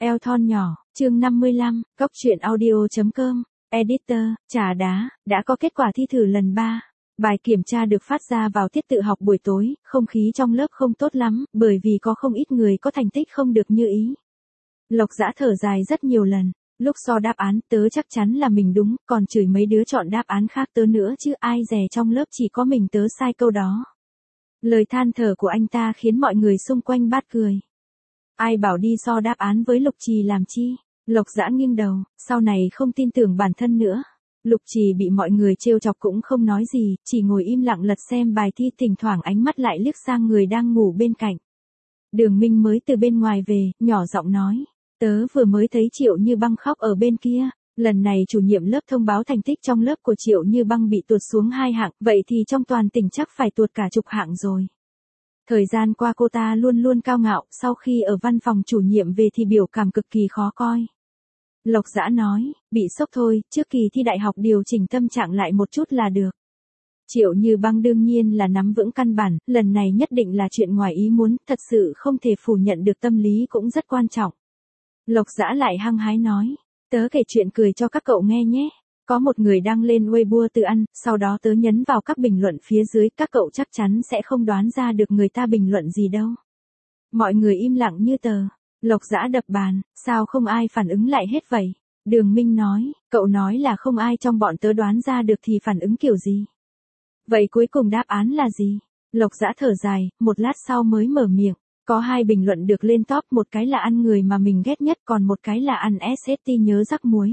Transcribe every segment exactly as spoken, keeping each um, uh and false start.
Eo thon nhỏ, chương năm mươi lăm, Cóc truyện audio.com, Editor, trà đá, đã có kết quả thi thử lần ba. Bài kiểm tra được phát ra vào tiết tự học buổi tối, không khí trong lớp không tốt lắm, bởi vì có không ít người có thành tích không được như ý. Lộc Dã thở dài rất nhiều lần, lúc so đáp án tớ chắc chắn là mình đúng, còn chửi mấy đứa chọn đáp án khác tớ nữa chứ ai dè trong lớp chỉ có mình tớ sai câu đó. Lời than thở của anh ta khiến mọi người xung quanh bát cười. Ai bảo đi so đáp án với Lục Trì làm chi? Lộc Dã nghiêng đầu, sau này không tin tưởng bản thân nữa. Lục Trì bị mọi người trêu chọc cũng không nói gì, chỉ ngồi im lặng lật xem bài thi, thỉnh thoảng ánh mắt lại liếc sang người đang ngủ bên cạnh. Đường Minh mới từ bên ngoài về, nhỏ giọng nói, tớ vừa mới thấy Triệu Như Băng khóc ở bên kia. Lần này chủ nhiệm lớp thông báo thành tích trong lớp của Triệu Như Băng bị tuột xuống hai hạng, vậy thì trong toàn tỉnh chắc phải tuột cả chục hạng rồi. Thời gian qua cô ta luôn luôn cao ngạo, sau khi ở văn phòng chủ nhiệm về thì biểu cảm cực kỳ khó coi. Lộc Dã nói, bị sốc thôi, trước kỳ thi đại học điều chỉnh tâm trạng lại một chút là được. Triệu Như Băng đương nhiên là nắm vững căn bản, lần này nhất định là chuyện ngoài ý muốn, thật sự không thể phủ nhận được, tâm lý cũng rất quan trọng. Lộc Dã lại hăng hái nói, tớ kể chuyện cười cho các cậu nghe nhé. Có một người đăng lên Weibo tự ăn, sau đó tớ nhấn vào các bình luận phía dưới, các cậu chắc chắn sẽ không đoán ra được người ta bình luận gì đâu. Mọi người im lặng như tờ. Lộc Dã đập bàn, sao không ai phản ứng lại hết vậy? Đường Minh nói, cậu nói là không ai trong bọn tớ đoán ra được thì phản ứng kiểu gì? Vậy cuối cùng đáp án là gì? Lộc Dã thở dài, một lát sau mới mở miệng. Có hai bình luận được lên top, một cái là ăn người mà mình ghét nhất, còn một cái là ăn ét ét tê nhớ rắc muối.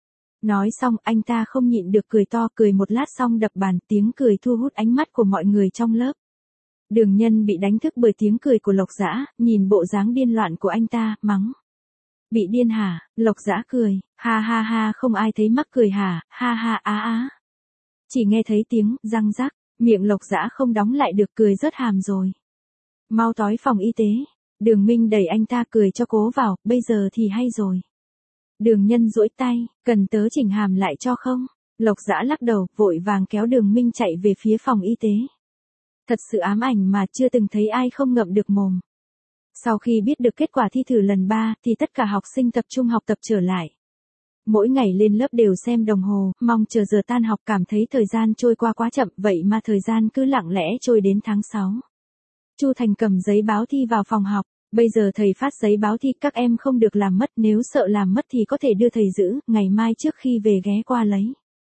Nói xong anh ta không nhịn được cười to, cười một lát xong đập bàn, tiếng cười thu hút ánh mắt của mọi người trong lớp. Đường Nhân bị đánh thức bởi tiếng cười của Lộc Dã, nhìn bộ dáng điên loạn của anh ta, mắng. Bị điên hả? Lộc Dã cười, ha ha ha, không ai thấy mắc cười hả, ha ha á á. Chỉ nghe thấy tiếng răng rắc, miệng Lộc Dã không đóng lại được, cười rớt hàm rồi. Mau tói phòng y tế. Đường Minh đẩy anh ta, cười cho cố vào, bây giờ thì hay rồi. Đường Nhân duỗi tay, cần tớ chỉnh hàm lại cho không? Lộc Dã lắc đầu, vội vàng kéo Đường Minh chạy về phía phòng y tế. Thật sự ám ảnh mà, chưa từng thấy ai không ngậm được mồm. Sau khi biết được kết quả thi thử lần ba, thì tất cả học sinh tập trung học tập trở lại. Mỗi ngày lên lớp đều xem đồng hồ, mong chờ giờ tan học, cảm thấy thời gian trôi qua quá chậm, vậy mà thời gian cứ lặng lẽ trôi đến tháng sáu. Chu Thành cầm giấy báo thi vào phòng học. Bây giờ thầy phát giấy báo thi, các em không được làm mất, nếu sợ làm mất thì có thể đưa thầy giữ, ngày mai trước khi về ghé qua lấy.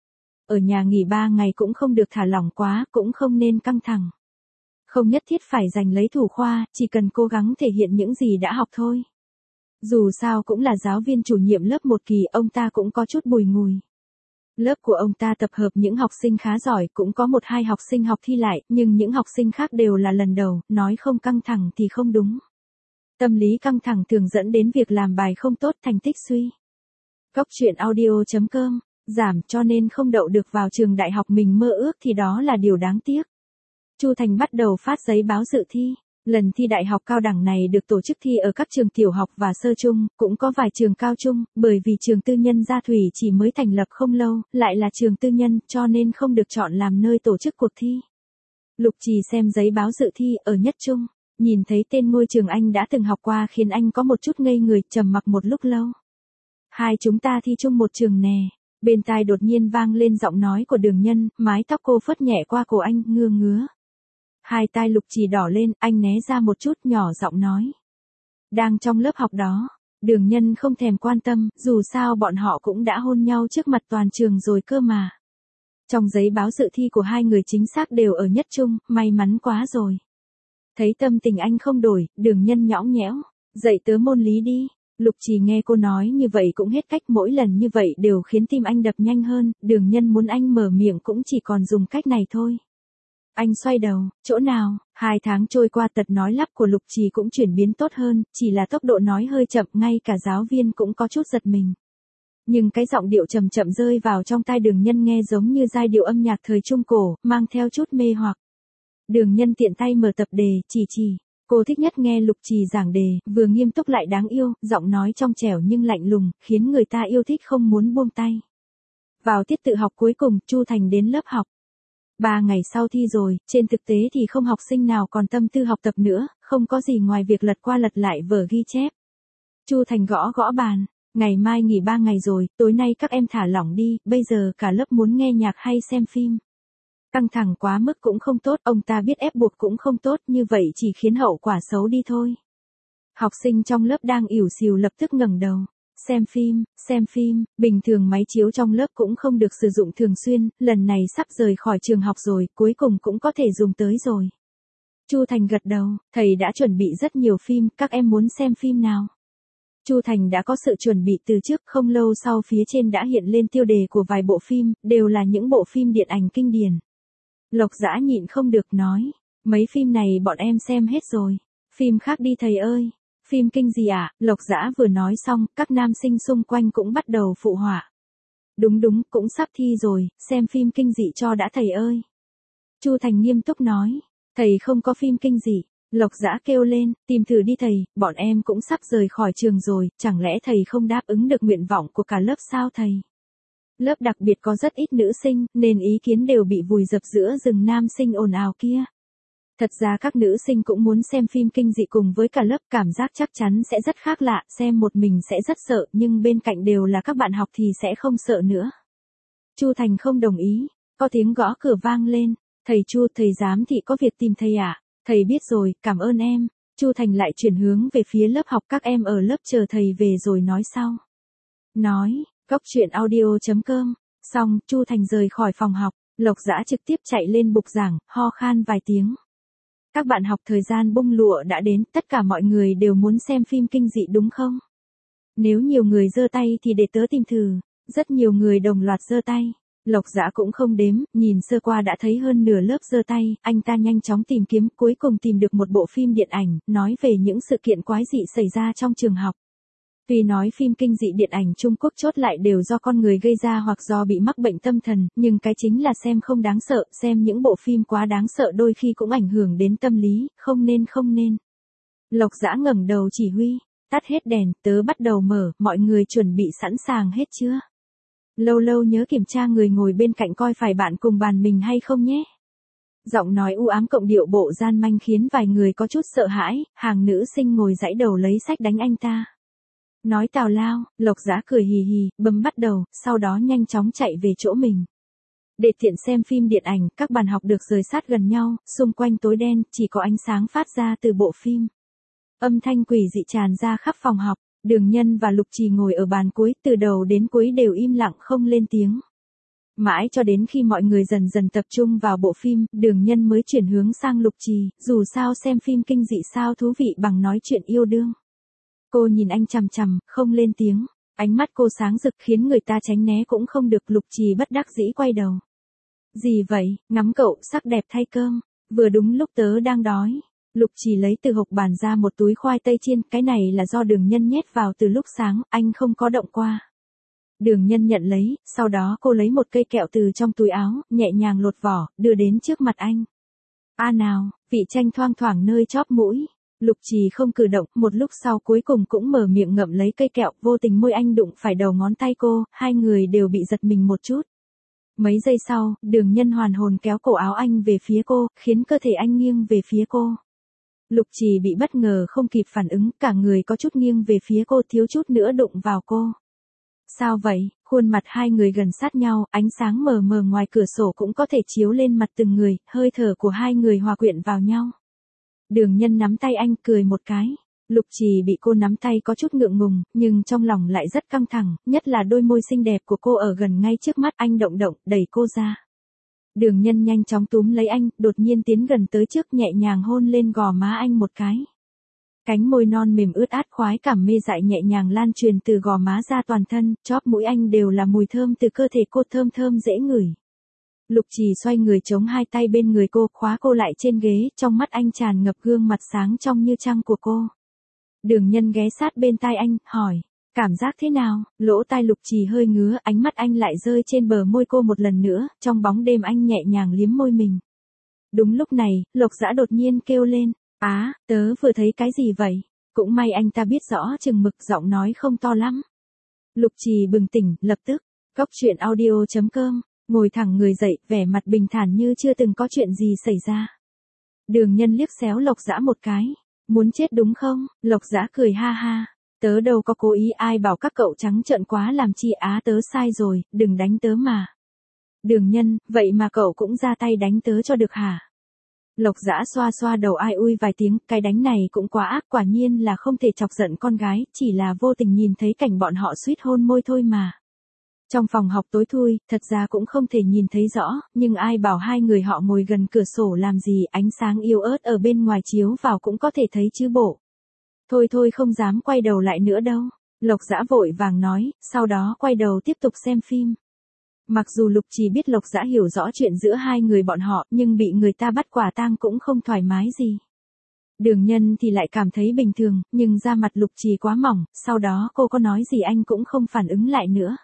Ở nhà nghỉ ba ngày cũng không được thả lỏng quá, cũng không nên căng thẳng. Không nhất thiết phải giành lấy thủ khoa, chỉ cần cố gắng thể hiện những gì đã học thôi. Dù sao cũng là giáo viên chủ nhiệm lớp một kỳ, ông ta cũng có chút bùi ngùi. Lớp của ông ta tập hợp những học sinh khá giỏi, cũng có một hai học sinh học thi lại, nhưng những học sinh khác đều là lần đầu, nói không căng thẳng thì không đúng. Tâm lý căng thẳng thường dẫn đến việc làm bài không tốt, thành tích suy. Cóc truyện audio.com, giảm, cho nên không đậu được vào trường đại học mình mơ ước thì đó là điều đáng tiếc. Chu Thành bắt đầu phát giấy báo dự thi. Lần thi đại học cao đẳng này được tổ chức thi ở các trường tiểu học và sơ trung, cũng có vài trường cao trung, bởi vì trường tư nhân Gia Thủy chỉ mới thành lập không lâu, lại là trường tư nhân, cho nên không được chọn làm nơi tổ chức cuộc thi. Lục Trì xem giấy báo dự thi ở nhất trung, nhìn thấy tên ngôi trường anh đã từng học qua khiến anh có một chút ngây người, trầm mặc một lúc lâu. Hai chúng ta thi chung một trường nè. Bên tai đột nhiên vang lên giọng nói của Đường Nhân, mái tóc cô phất nhẹ qua cổ anh, ngưa ngứa. Hai tai Lục Trì đỏ lên, anh né ra một chút, nhỏ giọng nói. Đang trong lớp học đó. Đường Nhân không thèm quan tâm, dù sao bọn họ cũng đã hôn nhau trước mặt toàn trường rồi cơ mà. Trong giấy báo dự thi của hai người chính xác đều ở nhất trung, may mắn quá rồi. Thấy tâm tình anh không đổi, Đường Nhân nhõng nhẽo, dạy tớ môn lý đi. Lục Trì nghe cô nói như vậy cũng hết cách, mỗi lần như vậy đều khiến tim anh đập nhanh hơn, Đường Nhân muốn anh mở miệng cũng chỉ còn dùng cách này thôi. Anh xoay đầu, chỗ nào? Hai tháng trôi qua, tật nói lắp của Lục Trì cũng chuyển biến tốt hơn, chỉ là tốc độ nói hơi chậm, ngay cả giáo viên cũng có chút giật mình. Nhưng cái giọng điệu chậm chậm rơi vào trong tai Đường Nhân nghe giống như giai điệu âm nhạc thời Trung Cổ, mang theo chút mê hoặc. Đường Nhân tiện tay mở tập đề, chỉ chỉ. Cô thích nhất nghe Lục Trì giảng đề, vừa nghiêm túc lại đáng yêu, giọng nói trong trẻo nhưng lạnh lùng, khiến người ta yêu thích không muốn buông tay. Vào tiết tự học cuối cùng, Chu Thành đến lớp học. Ba ngày sau thi rồi, trên thực tế thì không học sinh nào còn tâm tư học tập nữa, không có gì ngoài việc lật qua lật lại vở ghi chép. Chu Thành gõ gõ bàn. Ngày mai nghỉ ba ngày rồi, tối nay các em thả lỏng đi, bây giờ cả lớp muốn nghe nhạc hay xem phim. Căng thẳng quá mức cũng không tốt, ông ta biết ép buộc cũng không tốt, như vậy chỉ khiến hậu quả xấu đi thôi. Học sinh trong lớp đang ỉu xìu lập tức ngẩng đầu. Xem phim, xem phim, bình thường máy chiếu trong lớp cũng không được sử dụng thường xuyên, lần này sắp rời khỏi trường học rồi, cuối cùng cũng có thể dùng tới rồi. Chu Thành gật đầu, thầy đã chuẩn bị rất nhiều phim, các em muốn xem phim nào? Chu Thành đã có sự chuẩn bị từ trước, không lâu sau phía trên đã hiện lên tiêu đề của vài bộ phim, đều là những bộ phim điện ảnh kinh điển. Lộc Dã nhịn không được nói, mấy phim này bọn em xem hết rồi, phim khác đi thầy ơi. Phim kinh gì ạ? À? Lộc Dã vừa nói xong, các nam sinh xung quanh cũng bắt đầu phụ họa. Đúng đúng, cũng sắp thi rồi, xem phim kinh dị cho đã thầy ơi. Chu Thành nghiêm túc nói, thầy không có phim kinh dị. Lộc Dã kêu lên, tìm thử đi thầy, bọn em cũng sắp rời khỏi trường rồi, chẳng lẽ thầy không đáp ứng được nguyện vọng của cả lớp sao thầy? Lớp đặc biệt có rất ít nữ sinh, nên ý kiến đều bị vùi dập giữa rừng nam sinh ồn ào kia. Thật ra các nữ sinh cũng muốn xem phim kinh dị cùng với cả lớp, cảm giác chắc chắn sẽ rất khác lạ, xem một mình sẽ rất sợ, nhưng bên cạnh đều là các bạn học thì sẽ không sợ nữa. Chu Thành không đồng ý, có tiếng gõ cửa vang lên, thầy Chu, thầy giám thị có việc tìm thầy ạ. À? Thầy biết rồi, cảm ơn em. Chu Thành lại chuyển hướng về phía lớp học, các em ở lớp chờ thầy về rồi nói sau. Nói, Cốc Truyện Audio chấm com. Xong, Chu Thành rời khỏi phòng học, Lộc Dã trực tiếp chạy lên bục giảng, ho khan vài tiếng. Các bạn học, thời gian bung lụa đã đến, tất cả mọi người đều muốn xem phim kinh dị đúng không? Nếu nhiều người giơ tay thì để tớ tìm thử. Rất nhiều người đồng loạt giơ tay. Lộc Dã cũng không đếm, nhìn sơ qua đã thấy hơn nửa lớp giơ tay, anh ta nhanh chóng tìm kiếm, cuối cùng tìm được một bộ phim điện ảnh, nói về những sự kiện quái dị xảy ra trong trường học. Tuy nói phim kinh dị điện ảnh Trung Quốc chốt lại đều do con người gây ra hoặc do bị mắc bệnh tâm thần, nhưng cái chính là xem không đáng sợ, xem những bộ phim quá đáng sợ đôi khi cũng ảnh hưởng đến tâm lý, không nên không nên. Lộc Dã ngẩng đầu chỉ huy, tắt hết đèn, tớ bắt đầu mở, mọi người chuẩn bị sẵn sàng hết chưa? Lâu lâu nhớ kiểm tra người ngồi bên cạnh coi phải bạn cùng bàn mình hay không nhé. Giọng nói u ám cộng điệu bộ gian manh khiến vài người có chút sợ hãi, hàng nữ sinh ngồi dãy đầu lấy sách đánh anh ta. Nói tào lao, Lộc Dã cười hì hì, bấm bắt đầu, sau đó nhanh chóng chạy về chỗ mình. Để tiện xem phim điện ảnh, các bàn học được rời sát gần nhau, xung quanh tối đen, chỉ có ánh sáng phát ra từ bộ phim. Âm thanh quỷ dị tràn ra khắp phòng học. Đường Nhân và Lục Trì ngồi ở bàn cuối, từ đầu đến cuối đều im lặng không lên tiếng. Mãi cho đến khi mọi người dần dần tập trung vào bộ phim, Đường Nhân mới chuyển hướng sang Lục Trì, dù sao xem phim kinh dị sao thú vị bằng nói chuyện yêu đương. Cô nhìn anh chằm chằm, không lên tiếng, ánh mắt cô sáng rực khiến người ta tránh né cũng không được. Lục Trì bất đắc dĩ quay đầu. Gì vậy, ngắm cậu, sắc đẹp thay cơm, vừa đúng lúc tớ đang đói. Lục Trì lấy từ hộc bàn ra một túi khoai tây chiên, cái này là do Đường Nhân nhét vào từ lúc sáng, anh không có động qua. Đường Nhân nhận lấy, sau đó cô lấy một cây kẹo từ trong túi áo, nhẹ nhàng lột vỏ, đưa đến trước mặt anh. A nào, vị chanh thoang thoảng nơi chóp mũi. Lục Trì không cử động, một lúc sau cuối cùng cũng mở miệng ngậm lấy cây kẹo, vô tình môi anh đụng phải đầu ngón tay cô, hai người đều bị giật mình một chút. Mấy giây sau, Đường Nhân hoàn hồn kéo cổ áo anh về phía cô, khiến cơ thể anh nghiêng về phía cô. Lục Trì bị bất ngờ không kịp phản ứng, cả người có chút nghiêng về phía cô, thiếu chút nữa đụng vào cô. Sao vậy? Khuôn mặt hai người gần sát nhau, ánh sáng mờ mờ ngoài cửa sổ cũng có thể chiếu lên mặt từng người, hơi thở của hai người hòa quyện vào nhau. Đường Nhân nắm tay anh cười một cái. Lục Trì bị cô nắm tay có chút ngượng ngùng, nhưng trong lòng lại rất căng thẳng, nhất là đôi môi xinh đẹp của cô ở gần ngay trước mắt anh động động, đẩy cô ra. Đường Nhân nhanh chóng túm lấy anh, đột nhiên tiến gần tới trước, nhẹ nhàng hôn lên gò má anh một cái. Cánh môi non mềm ướt át, khoái cảm mê dại nhẹ nhàng lan truyền từ gò má ra toàn thân, chóp mũi anh đều là mùi thơm từ cơ thể cô, thơm thơm dễ ngửi. Lục Trì xoay người chống hai tay bên người cô, khóa cô lại trên ghế, trong mắt anh tràn ngập gương mặt sáng trong như trăng của cô. Đường Nhân ghé sát bên tai anh, hỏi, cảm giác thế nào? Lỗ tai Lục Trì hơi ngứa, ánh mắt anh lại rơi trên bờ môi cô một lần nữa, trong bóng đêm anh nhẹ nhàng liếm môi mình. Đúng lúc này, Lộc Dã đột nhiên kêu lên, á, tớ vừa thấy cái gì vậy? Cũng may anh ta biết rõ chừng mực, giọng nói không to lắm. Lục Trì bừng tỉnh, lập tức, Cốc Truyện Audio chấm com, ngồi thẳng người dậy, vẻ mặt bình thản như chưa từng có chuyện gì xảy ra. Đường Nhân liếc xéo Lộc Dã một cái, muốn chết đúng không? Lộc Dã cười ha ha, Tớ đâu có cố ý, ai bảo các cậu trắng trợn quá làm chi á, tớ sai rồi, đừng đánh tớ mà. Đường Nhân, vậy mà cậu cũng ra tay đánh tớ cho được hả? Lộc Dã xoa xoa đầu ai ui vài tiếng, cái đánh này cũng quá ác, quả nhiên là không thể chọc giận con gái, chỉ là vô tình nhìn thấy cảnh bọn họ suýt hôn môi thôi mà. Trong phòng học tối thui, thật ra cũng không thể nhìn thấy rõ, nhưng ai bảo hai người họ ngồi gần cửa sổ làm gì, ánh sáng yếu ớt ở bên ngoài chiếu vào cũng có thể thấy chứ bộ. Thôi thôi, không dám quay đầu lại nữa đâu. Lộc Dã vội vàng nói, sau đó quay đầu tiếp tục xem phim. Mặc dù Lục Trì biết Lộc Dã hiểu rõ chuyện giữa hai người bọn họ, nhưng bị người ta bắt quả tang cũng không thoải mái gì. Đường Nhân thì lại cảm thấy bình thường, nhưng da mặt Lục Trì quá mỏng, sau đó cô có nói gì anh cũng không phản ứng lại nữa.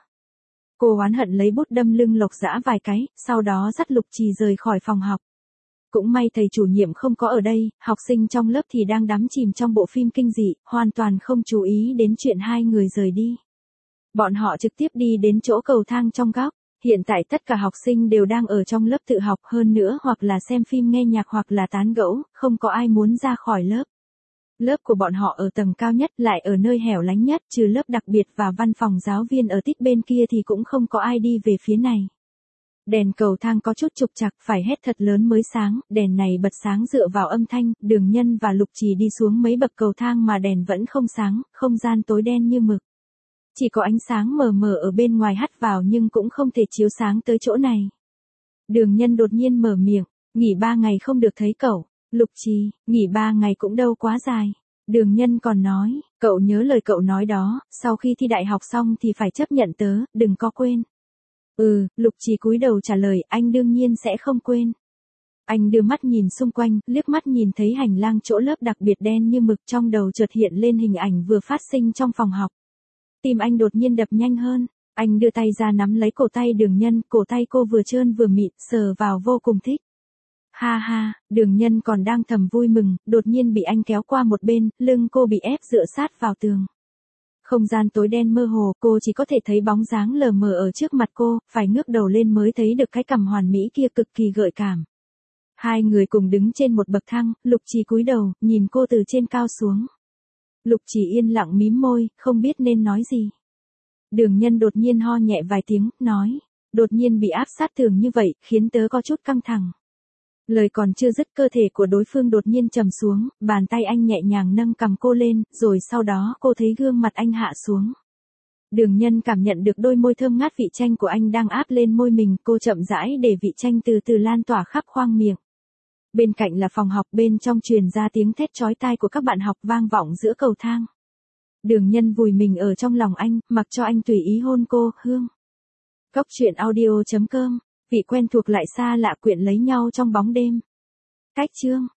Cô oán hận lấy bút đâm lưng Lộc Dã vài cái, sau đó dắt Lục Trì rời khỏi phòng học. Cũng may thầy chủ nhiệm không có ở đây, học sinh trong lớp thì đang đắm chìm trong bộ phim kinh dị, hoàn toàn không chú ý đến chuyện hai người rời đi. Bọn họ trực tiếp đi đến chỗ cầu thang trong góc. Hiện tại tất cả học sinh đều đang ở trong lớp tự học, hơn nữa hoặc là xem phim nghe nhạc hoặc là tán gẫu, không có ai muốn ra khỏi lớp. Lớp của bọn họ ở tầng cao nhất, lại ở nơi hẻo lánh nhất, trừ lớp đặc biệt và văn phòng giáo viên ở tít bên kia thì cũng không có ai đi về phía này. Đèn cầu thang có chút trục trặc, phải hét thật lớn mới sáng, đèn này bật sáng dựa vào âm thanh, Đường Nhân và Lục Trì đi xuống mấy bậc cầu thang mà đèn vẫn không sáng, không gian tối đen như mực. Chỉ có ánh sáng mờ mờ ở bên ngoài hắt vào nhưng cũng không thể chiếu sáng tới chỗ này. Đường Nhân đột nhiên mở miệng, nghỉ ba ngày không được thấy cậu. Lục Trì, nghỉ ba ngày cũng đâu quá dài. Đường Nhân còn nói, cậu nhớ lời cậu nói đó, sau khi thi đại học xong thì phải chấp nhận tớ, đừng có quên. Ừ, Lục Trì cúi đầu trả lời, anh đương nhiên sẽ không quên. Anh đưa mắt nhìn xung quanh, liếc mắt nhìn thấy hành lang chỗ lớp đặc biệt đen như mực, trong đầu chợt hiện lên hình ảnh vừa phát sinh trong phòng học. Tim anh đột nhiên đập nhanh hơn, anh đưa tay ra nắm lấy cổ tay Đường Nhân, cổ tay cô vừa trơn vừa mịn, sờ vào vô cùng thích. Ha ha, Đường Nhân còn đang thầm vui mừng, đột nhiên bị anh kéo qua một bên, lưng cô bị ép dựa sát vào tường. Không gian tối đen mơ hồ, cô chỉ có thể thấy bóng dáng lờ mờ ở trước mặt cô, phải ngước đầu lên mới thấy được cái cằm hoàn mỹ kia cực kỳ gợi cảm. Hai người cùng đứng trên một bậc thang, Lục Trì cúi đầu, nhìn cô từ trên cao xuống. Lục Trì yên lặng mím môi, không biết nên nói gì. Đường Nhân đột nhiên ho nhẹ vài tiếng, nói, đột nhiên bị áp sát tường như vậy, khiến tớ có chút căng thẳng. Lời còn chưa dứt, cơ thể của đối phương đột nhiên trầm xuống, bàn tay anh nhẹ nhàng nâng cằm cô lên, rồi sau đó cô thấy gương mặt anh hạ xuống. Đường Nhân cảm nhận được đôi môi thơm ngát vị chanh của anh đang áp lên môi mình, cô chậm rãi để vị chanh từ từ lan tỏa khắp khoang miệng. Bên cạnh là phòng học, bên trong truyền ra tiếng thét chói tai của các bạn học vang vọng giữa cầu thang. Đường Nhân vùi mình ở trong lòng anh, mặc cho anh tùy ý hôn cô, hương. Cốc truyện audio chấm com, vị quen thuộc lại xa lạ quyện lấy nhau trong bóng đêm. Cách chương